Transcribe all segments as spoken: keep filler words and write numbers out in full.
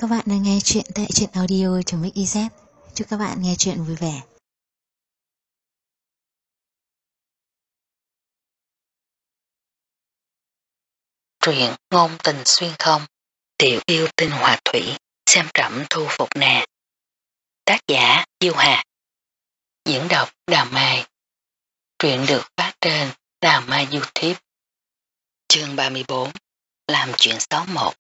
các bạn đang nghe chuyện tại truyện audio.mix.iz. Chúc các bạn nghe chuyện vui vẻ. Truyện ngôn tình xuyên không, tiểu yêu tinh hòa thủy, xem trẫm thu phục nè. Tác giả Diêu Hà. Diễn đọc Đào Mai. Truyện được phát trên Đào Mai YouTube. Chương ba mươi bốn. Làm chuyện xấu một.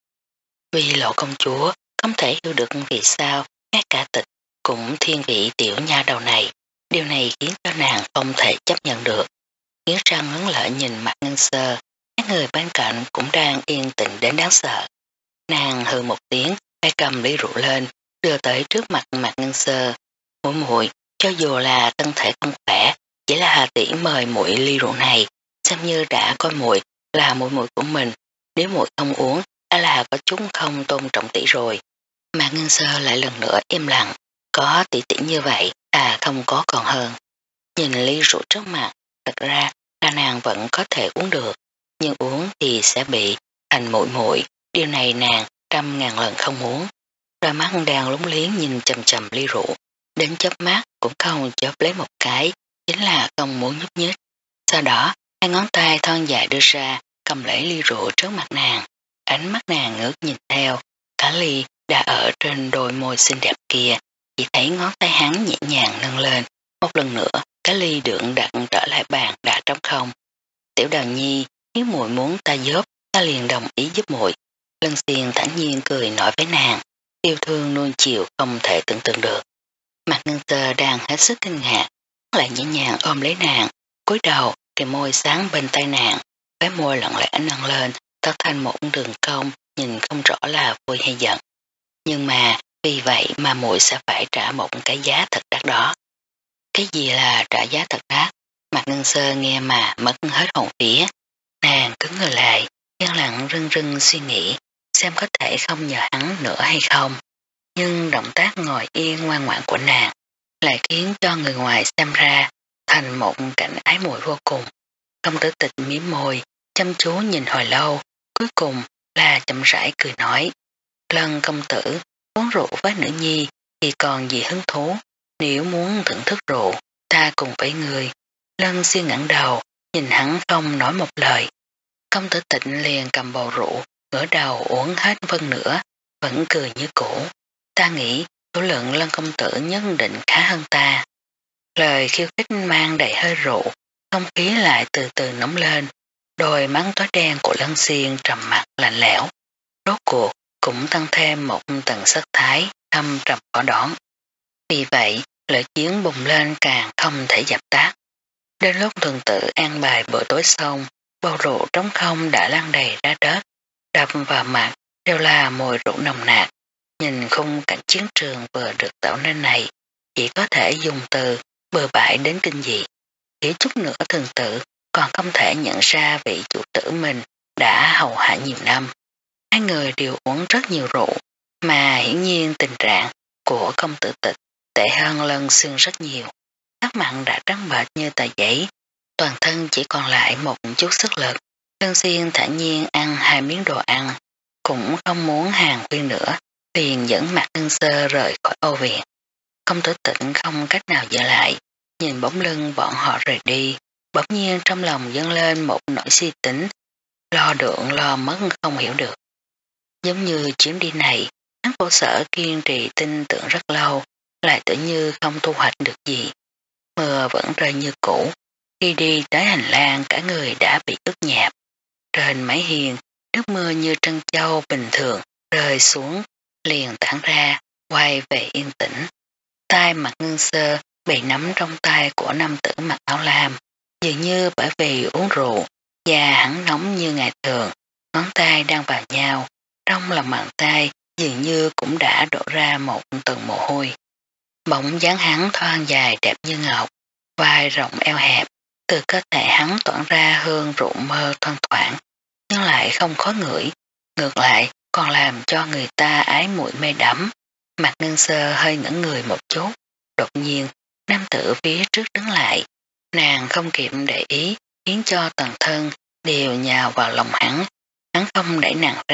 Vì Lộ công chúa không thể hiểu được vì sao ngay cả tịch cũng thiên vị tiểu nha đầu này. Điều này khiến cho nàng không thể chấp nhận được. Nghiến răng ngấn lợi nhìn mặt Ngân Sơ, các người bên cạnh cũng đang yên tĩnh đến đáng sợ. Nàng hừ một tiếng, tay cầm ly rượu lên, đưa tới trước mặt mặt Ngân Sơ. Muội muội, cho dù là thân thể không khỏe, chỉ là Hà tỷ mời muội ly rượu này, xem như đã coi muội là muội muội của mình. Nếu muội không uống, đã là có chúng không tôn trọng tỷ rồi. Mặt Ngân Sơ lại lần nữa im lặng, có tỷ tỷ như vậy, à không có còn hơn. Nhìn ly rượu trước mặt, thật ra là nàng vẫn có thể uống được, nhưng uống thì sẽ bị thành muội muội. Điều này nàng trăm ngàn lần không muốn. Đôi mắt đang lúng liếng nhìn chầm chầm ly rượu, đến chớp mắt cũng không chớp lấy một cái, chính là không muốn nhúc nhích. Sau đó, hai ngón tay thon dài đưa ra, cầm lấy ly rượu trước mặt nàng. Ánh mắt nàng ngước nhìn theo, cả ly đã ở trên đôi môi xinh đẹp kia, chỉ thấy ngón tay hắn nhẹ nhàng nâng lên. Một lần nữa, cái ly được đặt trở lại bàn đã trống không. Tiểu Đào Nhi, nếu muội muốn ta giúp, ta liền đồng ý giúp muội. Lân Xiên thản nhiên cười nói với nàng, yêu thương nuông chiều không thể tưởng tượng được. Mặt Ngân Sơ đang hết sức kinh ngạc, lại nhẹ nhàng ôm lấy nàng, cúi đầu thì môi sáng bên tay nàng, cái môi lặng lẽ nâng lên, tạo thành một đường cong, nhìn không rõ là vui hay giận. Nhưng mà vì vậy mà muội sẽ phải trả một cái giá thật đắt đó. Cái gì là trả giá thật đắt? Mặt Ngân Sơ nghe mà mất hết hồn vía. Nàng cứng người lại, yên lặng rưng rưng suy nghĩ, xem có thể không nhờ hắn nữa hay không. Nhưng động tác ngồi yên ngoan ngoãn của nàng lại khiến cho người ngoài xem ra thành một cảnh ái muội vô cùng. Công tử Tịch mím môi, chăm chú nhìn hồi lâu, cuối cùng là chậm rãi cười nói, Lân công tử uống rượu với nữ nhi thì còn gì hứng thú, nếu muốn thưởng thức rượu ta cùng với người. Lân Xiên ngẩng đầu, nhìn hắn không nói một lời. Công tử Tịnh liền cầm bầu rượu, ngửa đầu uống hết phân nửa, vẫn cười như cũ. Ta nghĩ số lượng Lân công tử nhất định khá hơn ta. Lời khiêu khích mang đầy hơi rượu, không khí lại từ từ nóng lên. Đôi mắt tối đen của Lân Xiên trầm mặt lạnh lẽo, rốt cuộc cũng tăng thêm một tầng sắc thái thâm trầm khó đoán. Vì vậy, lửa chiến bùng lên càng không thể dập tắt. Đến lúc thường tự an bài bữa tối xong, bầu rượu trống không đã lan đầy ra đất, đập vào mặt đều là mùi rượu nồng nặc. Nhìn khung cảnh chiến trường vừa được tạo nên này, chỉ có thể dùng từ bừa bãi đến kinh dị. Chỉ chút nữa thường tự còn không thể nhận ra vị chủ tử mình đã hầu hạ nhiều năm. Hai người đều uống rất nhiều rượu, mà hiển nhiên tình trạng của công tử Tịch tệ hơn Lân Xiên rất nhiều. Sắc mặt đã trắng bệch như tờ giấy, toàn thân chỉ còn lại một chút sức lực. Lân Xiên thản nhiên ăn hai miếng đồ ăn, cũng không muốn hàng khuyên nữa, liền dẫn mặt Ngân Sơ rời khỏi Âu viện. Công tử Tịnh không cách nào giữ lại, nhìn bóng lưng bọn họ rời đi, bỗng nhiên trong lòng dâng lên một nỗi suy tính, lo được lo mất không hiểu được. Giống như chuyến đi này, hắn khổ sở kiên trì tin tưởng rất lâu, lại tự như không thu hoạch được gì. Mưa vẫn rơi như cũ, khi đi tới hành lang cả người đã bị ướt nhẹp. Trên mái hiên, nước mưa như trân châu bình thường rơi xuống, liền tản ra, quay về yên tĩnh. Tay Mặt Ngân Sơ bị nắm trong tay của nam tử mặc áo lam, dường như bởi vì uống rượu, da hắn nóng như ngày thường, ngón tay đang vào nhau, trong lòng bàn tay dường như cũng đã đổ ra một tầng mồ hôi. Bỗng dáng hắn thoang dài đẹp như ngọc, vai rộng eo hẹp, từ cơ thể hắn tỏa ra hương rượu mơ thoang thoảng, nhưng lại không khó ngửi, ngược lại còn làm cho người ta ái muội mê đắm. Mặt Ngân Sơ hơi ngẩn người một chút, đột nhiên nam tử phía trước đứng lại, nàng không kịp để ý, khiến cho toàn thân đều nhào vào lòng hắn. Hắn không đẩy nàng ra,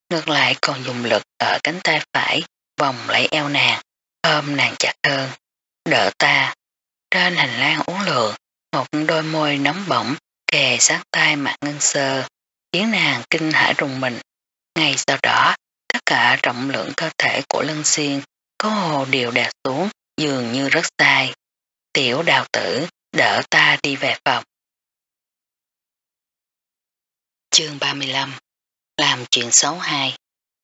ngược lại còn dùng lực ở cánh tay phải vòng lấy eo nàng, ôm nàng chặt hơn. Đỡ ta. Trên hành lang uống lượng, một đôi môi nóng bỏng kề sát tay Mạc Ngân Sơ, khiến nàng kinh hãi rùng mình. Ngay sau đó, tất cả trọng lượng cơ thể của Lân Xuyên có hồ đều đè xuống, dường như rất sai. Tiểu đào tử, đỡ ta đi về phòng. Chương ba mươi lăm. Làm chuyện xấu hai.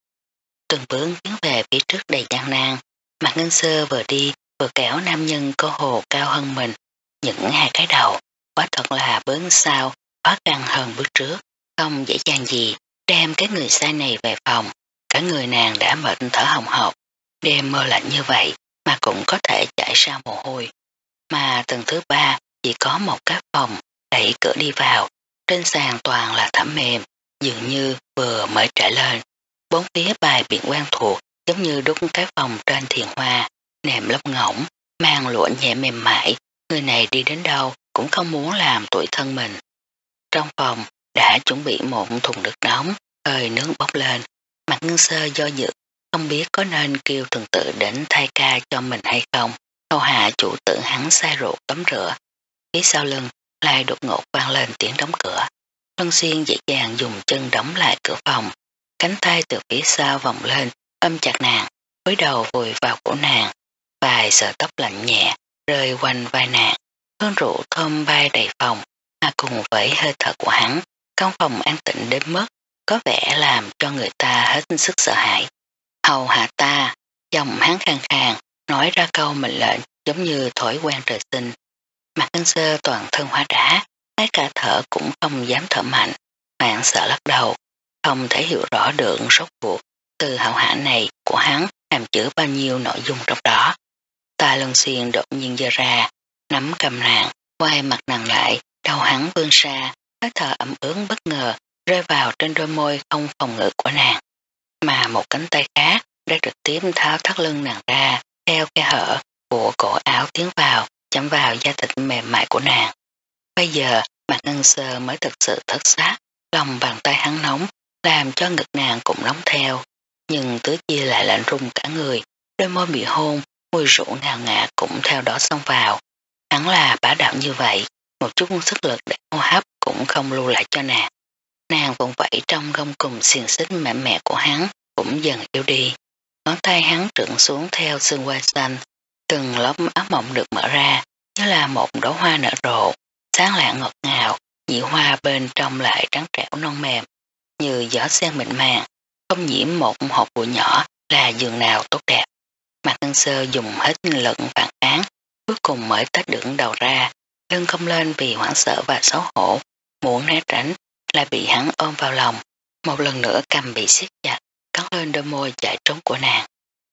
Từng bước tiến về phía trước đầy gian nan, Mạc Ngân Sơ vừa đi vừa kéo nam nhân có hồ cao hơn mình, những hai cái đầu, quá thật là bước sau, khó khăn hơn bước trước, không dễ dàng gì, đem cái người sai này về phòng, cả người nàng đã mệt thở hồng hộc, đêm mơ lạnh như vậy mà cũng có thể chảy ra mồ hôi. Mà tầng thứ ba chỉ có một cái phòng, đẩy cửa đi vào, trên sàn toàn là thảm mềm, dường như vừa mới trải lên. Bốn phía bài biển quen thuộc giống như đúc cái phòng trên thiền hoa, nệm lông ngỗng, mang lụa nhẹ mềm mại, người này đi đến đâu cũng không muốn làm tủi thân mình. Trong phòng đã chuẩn bị một thùng nước nóng, hơi nướng bốc lên, Mạc Ngân Sơ do dự, không biết có nên kêu thường tự đến thay ca cho mình hay không. Hầu hạ chủ tử hắn sai ruột tắm rửa. Phía sau lưng lại đột ngột vang lên tiếng đóng cửa. Lân Xuyên dễ dàng dùng chân đóng lại cửa phòng, cánh tay từ phía sau vòng lên ôm chặt nàng, với đầu vùi vào cổ nàng, vài sợi tóc lạnh nhẹ rơi quanh vai nàng, hương rượu thơm bay đầy phòng, mà cùng với hơi thở của hắn, căn phòng an tĩnh đến mức có vẻ làm cho người ta hết sức sợ hãi. Hầu hạ ta, giọng hắn khàn khàn nói ra câu mệnh lệnh giống như thổi quen trời sinh. Mạc Ngân Sơ toàn thân hóa đá, ngay cả thở cũng không dám thở mạnh, hoảng sợ lắc đầu, không thể hiểu rõ được rốt cuộc từ hậu hạ này của hắn hàm chứa bao nhiêu nội dung trong đó. Ta Lân Xuyên đột nhiên giơ ra, nắm cầm nàng, quay mặt nàng lại, đầu hắn vươn xa, hơi thở ẩm ướt bất ngờ rơi vào trên đôi môi không phòng ngự của nàng, mà một cánh tay khác đã trực tiếp tháo thắt lưng nàng ra, theo khe hở của cổ áo tiến vào, chạm vào da thịt mềm mại của nàng. Bây giờ Mạc Ngân Sơ mới thực sự thất xác, lòng bàn tay hắn nóng, làm cho ngực nàng cũng nóng theo, nhưng tứ chia lại lạnh rung cả người, đôi môi bị hôn, mùi rượu ngào ngạt cũng theo đó xông vào. Hắn là bá đạo như vậy, một chút sức lực để hô hấp cũng không lưu lại cho nàng. Nàng vùng vẫy trong gông cùng xiềng xích mạnh mẽ của hắn cũng dần yếu đi. Ngón tay hắn trượn xuống theo xương quai xanh, từng lớp áo mộng được mở ra, như là một đóa hoa nở rộ, sáng lạng ngọt ngào, nhị hoa bên trong lại trắng trẻo non mềm, như gió sen mịn màng, không nhiễm một hột bụi nhỏ là giường nào tốt đẹp. Mạc Ngân Sơ dùng hết lực phản án, cuối cùng mới tách được đầu ra, lưng không lên vì hoảng sợ và xấu hổ, muốn né tránh, lại bị hắn ôm vào lòng, một lần nữa cầm bị siết chặt, cắn lên đôi môi chạy trốn của nàng.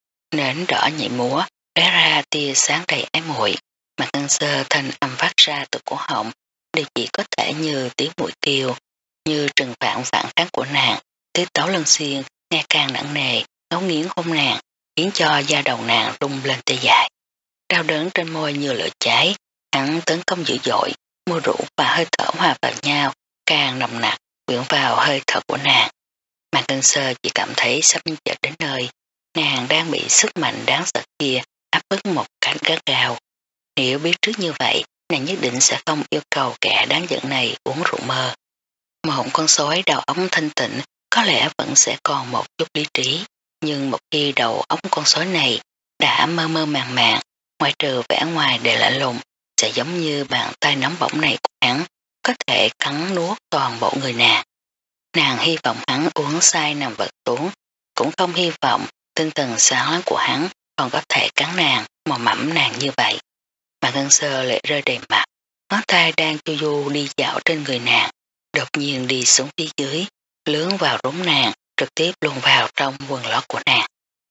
Nến đỏ nhảy múa, lóe ra tia sáng đầy ái muội, Mạc Ngân Sơ thanh âm phát ra từ cổ họng, đều chỉ có thể như tiếng mũi kêu, như trừng phạt phản kháng của nàng. Tiết tấu Lân Xuyên ngày càng nặng nề, ngấu nghiến hôn nàng, khiến cho da đầu nàng rung lên tê dại. Đau đớn trên môi như lửa cháy, hắn tấn công dữ dội, mùi rượu và hơi thở hòa vào nhau, càng nồng nặc, quyện vào hơi thở của nàng. Mạc Ngân Sơ chỉ cảm thấy sắp chợt đến nơi, nàng đang bị sức mạnh đáng sợ kia áp bức một cách gắt gao. Nếu biết trước như vậy, nàng nhất định sẽ không yêu cầu kẻ đáng giận này uống rượu mơ. Một con sói đầu óc thanh tịnh có lẽ vẫn sẽ còn một chút lý trí, nhưng một khi đầu óc con sói này đã mơ mơ màng màng, ngoại trừ vẻ ngoài để lạnh lùng, sẽ giống như bàn tay nóng bỏng này của hắn, có thể cắn nuốt toàn bộ người nàng. Nàng hy vọng hắn uống say nằm vật tuốn, cũng không hy vọng tinh thần sáng láng của hắn còn có thể cắn nàng, mò mẫm nàng như vậy. Mà Ngân Sơ lệ rơi đầy mặt, ngón tay đang chu du đi dạo trên người nàng, đột nhiên đi xuống phía dưới, lướn vào rốn nàng, trực tiếp luôn vào trong quần lót của nàng.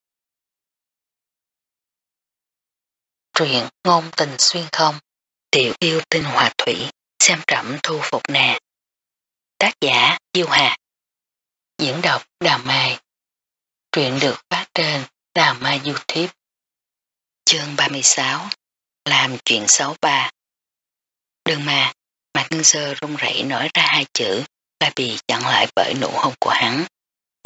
Truyện ngôn tình xuyên không, tiểu yêu tinh hòa thủy, xem trẫm thu phục nàng. Tác giả Diêu Hà. Diễn đọc Đào Mai. Truyện được phát trên Đào Mai YouTube. Chương ba mươi sáu. Làm chuyện xấu ba. Đừng mà, Mạc Ngân Sơ run rẩy nói ra hai chữ, lại bị chặn lại bởi nụ hôn của hắn.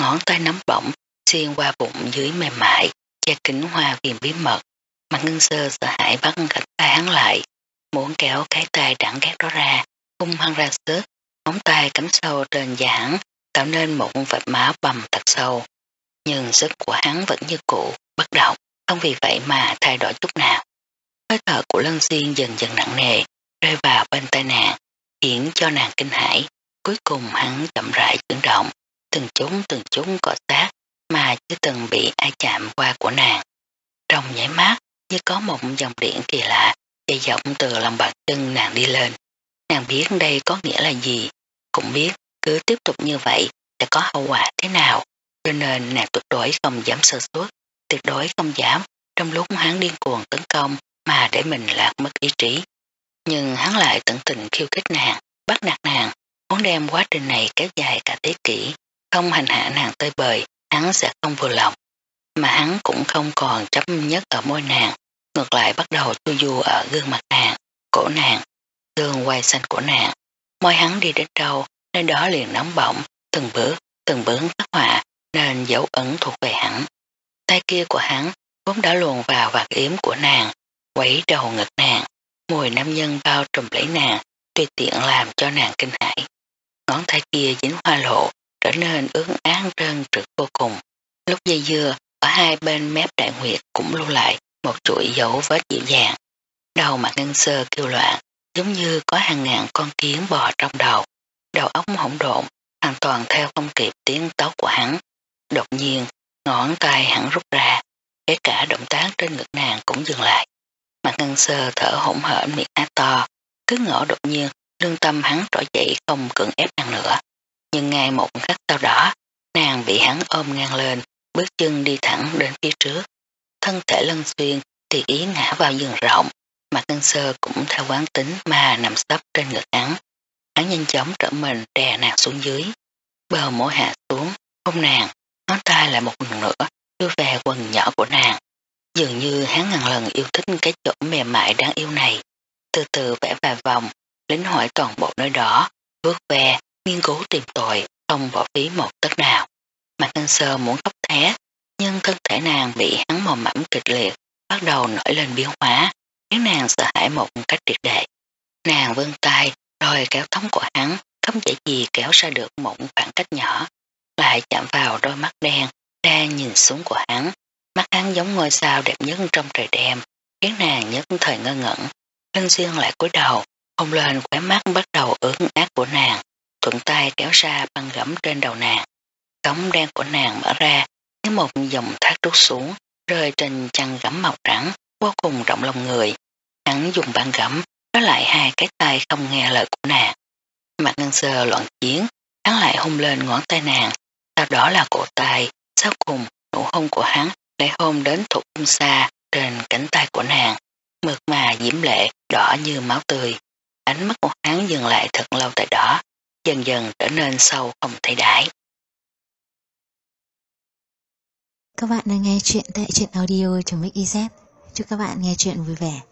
ngón tay nóng bỏng xuyên qua bụng dưới mềm mại, che kính hoa viền bí mật. Mặt Ngân Sơ sợ hãi bắt cánh tay hắn lại, muốn kéo cái tay đẳng ghét đó ra, hung hăng ra sức, móng tay cắm sâu trên da hắn, tạo nên một vệt máu bầm thật sâu. Nhưng sức của hắn vẫn như cũ, bất động, không vì vậy mà thay đổi chút nào. Hơi thở của Lân Xuyên dần dần nặng nề, rơi vào bên tai nàng, khiến cho nàng kinh hãi. Cuối cùng hắn chậm rãi chuyển động, từng chúng từng chúng cọ sát mà chưa từng bị ai chạm qua của nàng. Trong nháy mắt như có một dòng điện kỳ lạ chạy dọc từ lòng bàn chân nàng đi lên. Nàng biết đây có nghĩa là gì, cũng biết cứ tiếp tục như vậy sẽ có hậu quả thế nào, cho nên nàng tuyệt đối không dám sơ suất, tuyệt đối không dám trong lúc hắn điên cuồng tấn công mà để mình lạc mất ý trí. Nhưng hắn lại tận tình khiêu khích nàng, bắt nạt nàng, muốn đem quá trình này kéo dài cả thế kỷ, không hành hạ nàng tơi bời, hắn sẽ không vừa lòng. Mà hắn cũng không còn chấp nhất ở môi nàng, ngược lại bắt đầu chu du ở gương mặt nàng, cổ nàng, gương quai xanh của nàng. Môi hắn đi đến đâu, nơi đó liền nóng bỏng, từng bước, từng bước phát họa nên dấu ấn thuộc về hắn. Tay kia của hắn vốn đã luồn vào vạt yếm của nàng, quấy đầu ngực nàng, mùi nam nhân bao trùm lấy nàng, tùy tiện làm cho nàng kinh hãi. Ngón tay kia dính hoa lộ, trở nên ướt át trơn trượt vô cùng. Lúc dây dưa, ở hai bên mép đại nguyệt cũng lưu lại một chuỗi dấu vết dịu dàng. Đầu Mặt Ngân Sơ kêu loạn, giống như có hàng ngàn con kiến bò trong đầu. Đầu óc hỗn độn, hoàn toàn theo không kịp tiếng tóc của hắn. Đột nhiên, ngón tay hắn rút ra, kể cả động tác trên ngực nàng cũng dừng lại. Mặt Ngân Sơ thở hổn hển miệng há to, cứ ngỡ đột nhiên lương tâm hắn trỗi dậy không cưỡng ép nàng nữa. Nhưng ngay một khắc sau đó, nàng bị hắn ôm ngang lên, bước chân đi thẳng đến phía trước. Thân thể Lân Xuyên thì ý ngã vào giường rộng, Mặt Ngân Sơ cũng theo quán tính mà nằm sấp trên ngực hắn. Hắn nhanh chóng trở mình đè nàng xuống dưới, bờ môi hạ xuống, hôn nàng, ngón tay lại một lần nữa đưa về quần nhỏ của nàng. Dường như hắn ngàn lần yêu thích cái chỗ mềm mại đáng yêu này, từ từ vẽ vài vòng, lính hỏi toàn bộ nơi đó, vuốt ve, nghiên cứu tìm tòi, không bỏ phí một tấc nào. Mặt Ngân Sơ muốn khóc thét, nhưng thân thể nàng bị hắn mò mẫm kịch liệt, bắt đầu nổi lên biến hóa, khiến nàng sợ hãi một cách triệt để. Nàng vươn tay, rồi kéo tóc của hắn, không dễ gì kéo ra được một khoảng cách nhỏ, lại chạm vào đôi mắt đen, đang nhìn xuống của hắn. Mắt hắn giống ngôi sao đẹp nhất trong trời đêm, khiến nàng nhất thời ngơ ngẩn. Lân Xuyên lại cúi đầu, hôn lên khóe mắt bắt đầu ướt át của nàng, thuận tay kéo ra băng gẫm trên đầu nàng. Cống đen của nàng mở ra, như một dòng thác trút xuống, rơi trên chăn gấm màu trắng, vô cùng rộng lòng người. Hắn dùng băng gẫm, đó lại hai cái tay không nghe lời của nàng. Mặt Ngân Sơ loạn chiến, hắn lại hôn lên ngón tay nàng, sau đó là cổ tay, sau cùng nụ hôn của hắn lại hôn đến thuộc cung xa trên cánh tay của nàng, mượt mà diễm lệ, đỏ như máu tươi. Ánh mắt của hắn dừng lại thật lâu tại đó, dần dần trở nên sâu không thấy đáy. Các bạn đang nghe chuyện tại truyện audio.mixyz. Chúc các bạn nghe chuyện vui vẻ.